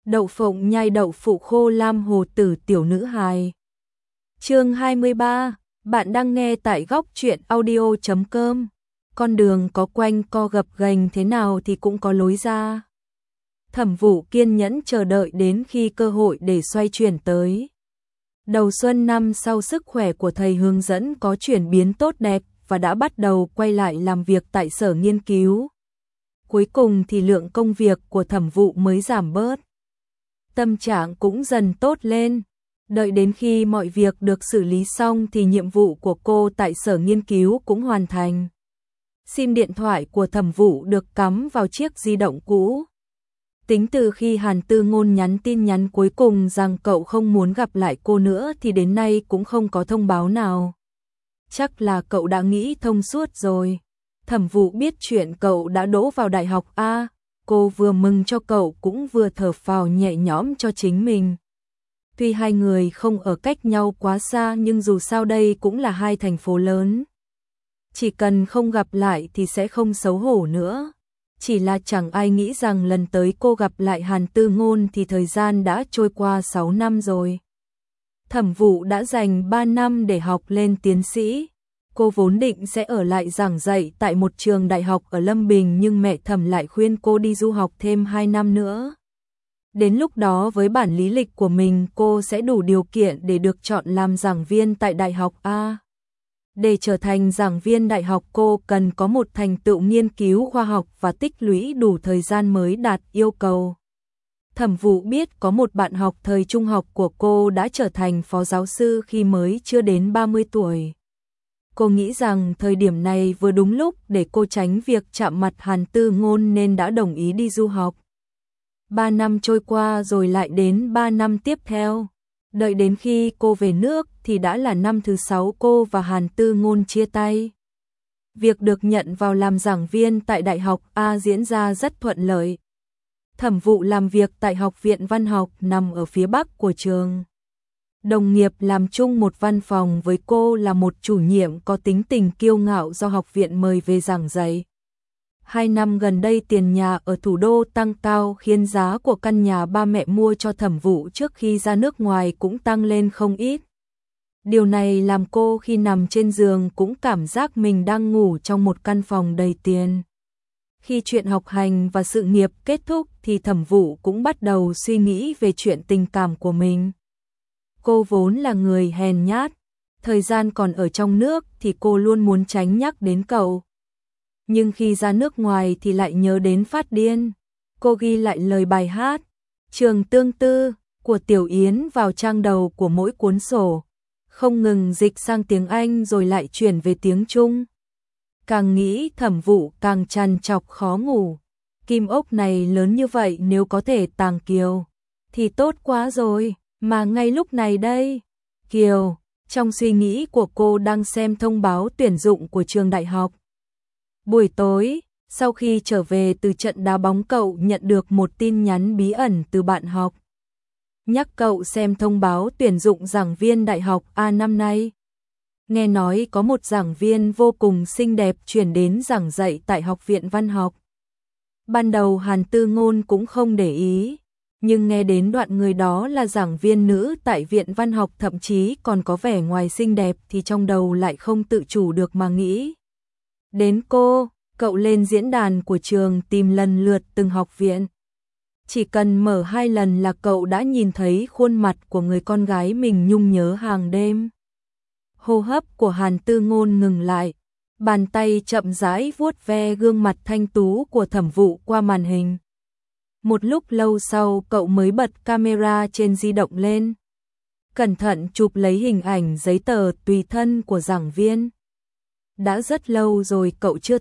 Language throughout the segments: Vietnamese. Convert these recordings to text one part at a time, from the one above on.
Đậu phộng nhai đậu phụ khô lam hồ tử tiểu nữ hài. Chương 23, bạn đang nghe tại góc truyện audio.com. Con đường có quanh co gập ghềnh thế nào thì cũng có lối ra. Thẩm Vũ kiên nhẫn chờ đợi đến khi cơ hội để xoay chuyển tới. Đầu xuân năm sau, sức khỏe của thầy hướng dẫn có chuyển biến tốt đẹp và đã bắt đầu quay lại làm việc tại sở nghiên cứu. Cuối cùng thì lượng công việc của Thẩm Vũ mới giảm bớt. Tâm trạng cũng dần tốt lên. Đợi đến khi mọi việc được xử lý xong thì nhiệm vụ của cô tại sở nghiên cứu cũng hoàn thành. SIM điện thoại của Thẩm Vũ được cắm vào chiếc di động cũ. Tính từ khi Hàn Tư Ngôn nhắn tin nhắn cuối cùng rằng cậu không muốn gặp lại cô nữa thì đến nay cũng không có thông báo nào. Chắc là cậu đã nghĩ thông suốt rồi. Thẩm Vũ biết chuyện cậu đã đỗ vào đại học A, cô vừa mừng cho cậu cũng vừa thở phào nhẹ nhõm cho chính mình. Tuy hai người không ở cách nhau quá xa nhưng dù sao đây cũng là hai thành phố lớn. Chỉ cần không gặp lại thì sẽ không xấu hổ nữa. Chỉ là chẳng ai nghĩ rằng lần tới cô gặp lại Hàn Tư Ngôn thì thời gian đã trôi qua 6 năm rồi. Thẩm Vũ đã dành 3 năm để học lên tiến sĩ. Cô vốn định sẽ ở lại giảng dạy tại một trường đại học ở Lâm Bình nhưng mẹ Thẩm lại khuyên cô đi du học thêm 2 năm nữa. Đến lúc đó với bản lý lịch của mình cô sẽ đủ điều kiện để được chọn làm giảng viên tại Đại học A. Để trở thành giảng viên đại học cô cần có một thành tựu nghiên cứu khoa học và tích lũy đủ thời gian mới đạt yêu cầu. Thẩm Vũ biết có một bạn học thời trung học của cô đã trở thành phó giáo sư khi mới chưa đến 30 tuổi. Cô nghĩ rằng thời điểm này vừa đúng lúc để cô tránh việc chạm mặt Hàn Tư Ngôn nên đã đồng ý đi du học. 3 năm trôi qua rồi lại đến 3 năm tiếp theo. Đợi đến khi cô về nước thì đã là năm thứ 6 cô và Hàn Tư Ngôn chia tay. Việc được nhận vào làm giảng viên tại Đại học A diễn ra rất thuận lợi. Thẩm Vũ làm việc tại Học viện Văn học nằm ở phía bắc của trường. Đồng nghiệp làm chung một văn phòng với cô là một chủ nhiệm có tính tình kiêu ngạo do học viện mời về giảng dạy. 2 năm gần đây tiền nhà ở thủ đô tăng cao khiến giá của căn nhà ba mẹ mua cho Thẩm Vũ trước khi ra nước ngoài cũng tăng lên không ít. Điều này làm cô khi nằm trên giường cũng cảm giác mình đang ngủ trong một căn phòng đầy tiền. Khi chuyện học hành và sự nghiệp kết thúc thì Thẩm Vũ cũng bắt đầu suy nghĩ về chuyện tình cảm của mình. Cô vốn là người hèn nhát, thời gian còn ở trong nước thì cô luôn muốn tránh nhắc đến cậu. Nhưng khi ra nước ngoài thì lại nhớ đến phát điên. Cô ghi lại lời bài hát Trường Tương Tư của Tiểu Yến vào trang đầu của mỗi cuốn sổ, không ngừng dịch sang tiếng Anh rồi lại chuyển về tiếng Trung. Càng nghĩ Thẩm Vũ càng trằn trọc khó ngủ. Kim ốc này lớn như vậy nếu có thể tàng Kiều thì tốt quá rồi, mà ngay lúc này đây, Kiều, trong suy nghĩ của cô đang xem thông báo tuyển dụng của trường đại học. Buổi tối, sau khi trở về từ trận đá bóng cậu nhận được một tin nhắn bí ẩn từ bạn học. Nhắc cậu xem thông báo tuyển dụng giảng viên đại học A năm nay. Nghe nói có một giảng viên vô cùng xinh đẹp chuyển đến giảng dạy tại Học viện Văn học. Ban đầu Hàn Tư Ngôn cũng không để ý, nhưng nghe đến đoạn người đó là giảng viên nữ tại Viện Văn học thậm chí còn có vẻ ngoài xinh đẹp thì trong đầu lại không tự chủ được mà nghĩ. Đến cô, cậu lên diễn đàn của trường tìm lần lượt từng học viện. Chỉ cần mở 2 lần là cậu đã nhìn thấy khuôn mặt của người con gái mình nhung nhớ hàng đêm. Hô hấp của Hàn Tư Ngôn ngừng lại, bàn tay chậm rãi vuốt ve gương mặt thanh tú của Thẩm Vũ qua màn hình. Một lúc lâu sau cậu mới bật camera trên di động lên, cẩn thận chụp lấy hình ảnh giấy tờ tùy thân của giảng viên. Đã rất lâu rồi cậu chưa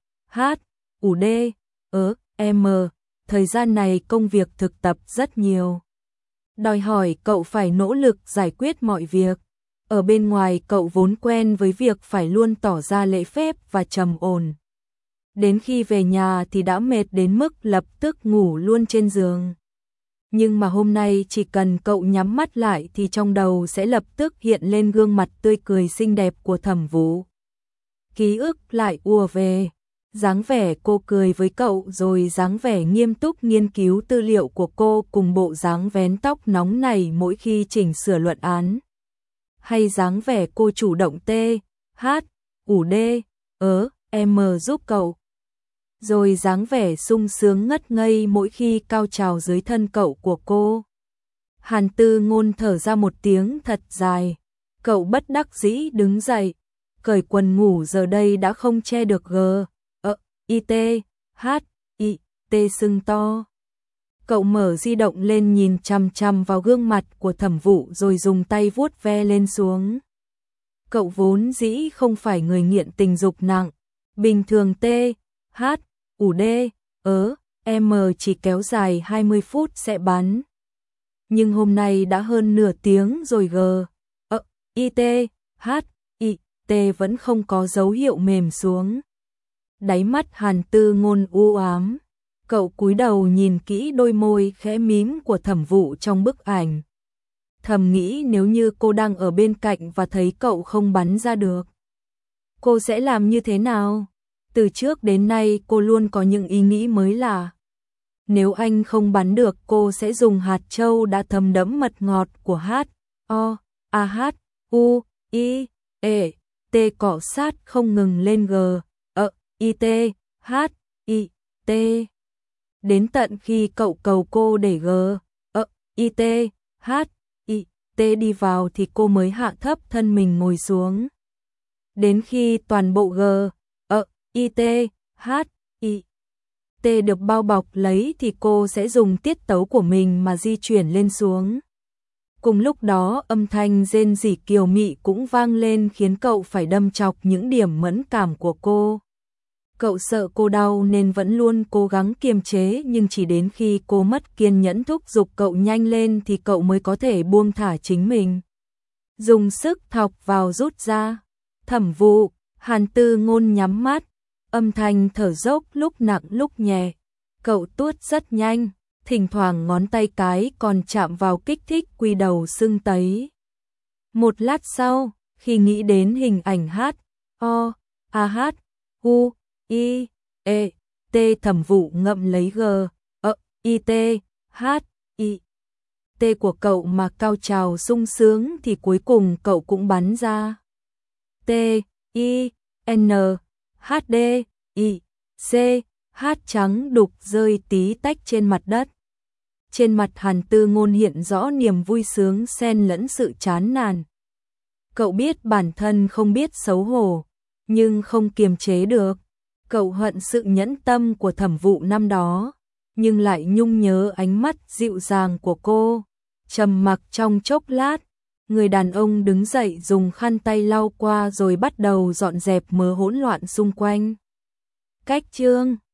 thời gian này công việc thực tập rất nhiều. Đòi hỏi cậu phải nỗ lực giải quyết mọi việc. Ở bên ngoài cậu vốn quen với việc phải luôn tỏ ra lễ phép và trầm ổn. Đến khi về nhà thì đã mệt đến mức lập tức ngủ luôn trên giường. Nhưng mà hôm nay chỉ cần cậu nhắm mắt lại thì trong đầu sẽ lập tức hiện lên gương mặt tươi cười xinh đẹp của Thẩm Vũ. Ký ức lại ùa về. Dáng vẻ cô cười với cậu rồi dáng vẻ nghiêm túc nghiên cứu tư liệu của cô cùng bộ dáng vén tóc nóng này mỗi khi chỉnh sửa luận án. Hay dáng vẻ cô chủ động tê, hát, ủ đê, giúp cậu. Rồi dáng vẻ sung sướng ngất ngây mỗi khi cao trào dưới thân cậu của cô. Hàn Tư Ngôn thở ra một tiếng thật dài. Cậu bất đắc dĩ đứng dậy, cởi quần ngủ giờ đây đã không che được sưng to. Cậu mở di động lên nhìn chằm chằm vào gương mặt của Thẩm Vụ rồi dùng tay vuốt ve lên xuống. Cậu vốn dĩ không phải người nghiện tình dục nặng, bình thường chỉ kéo dài 20 phút sẽ bắn. Nhưng hôm nay đã hơn nửa tiếng rồi vẫn không có dấu hiệu mềm xuống. Đáy mắt Hàn Tư Ngôn u ám, cậu cúi đầu nhìn kỹ đôi môi khẽ mím của Thẩm Vụ trong bức ảnh. Thầm nghĩ nếu như cô đang ở bên cạnh và thấy cậu không bắn ra được, cô sẽ làm như thế nào? Từ trước đến nay cô luôn có những ý nghĩ mới lạ. Nếu anh không bắn được cô sẽ dùng hạt châu đã thấm đẫm mật ngọt của cọ sát không ngừng lên đến tận khi cậu cầu cô để đi vào thì cô mới hạ thấp thân mình ngồi xuống. Đến khi toàn bộ được bao bọc lấy thì cô sẽ dùng tiết tấu của mình mà di chuyển lên xuống. Cùng lúc đó âm thanh rên rỉ kiều mị cũng vang lên khiến cậu phải đâm chọc những điểm mẫn cảm của cô. Cậu sợ cô đau nên vẫn luôn cố gắng kiềm chế, nhưng chỉ đến khi cô mất kiên nhẫn thúc giục cậu nhanh lên thì cậu mới có thể buông thả chính mình. Dùng sức thọc vào rút ra. Thẩm Vụ, Hàn Tư Ngôn nhắm mắt, âm thanh thở dốc lúc nặng lúc nhẹ. Cậu tuốt rất nhanh, thỉnh thoảng ngón tay cái còn chạm vào kích thích quy đầu sưng tấy. Một lát sau, khi nghĩ đến hình ảnh Thẩm Vụ ngậm lấy của cậu mà cao trào sung sướng thì cuối cùng cậu cũng bắn ra. Trắng đục rơi tí tách trên mặt đất. Trên mặt Hàn Tư Ngôn hiện rõ niềm vui sướng xen lẫn sự chán nản. Cậu biết bản thân không biết xấu hổ, nhưng không kiềm chế được. Cậu hận sự nhẫn tâm của Thẩm Vụ năm đó, nhưng lại nhung nhớ ánh mắt dịu dàng của cô. Trầm mặc trong chốc lát, người đàn ông đứng dậy dùng khăn tay lau qua rồi bắt đầu dọn dẹp mớ hỗn loạn xung quanh. Cách chương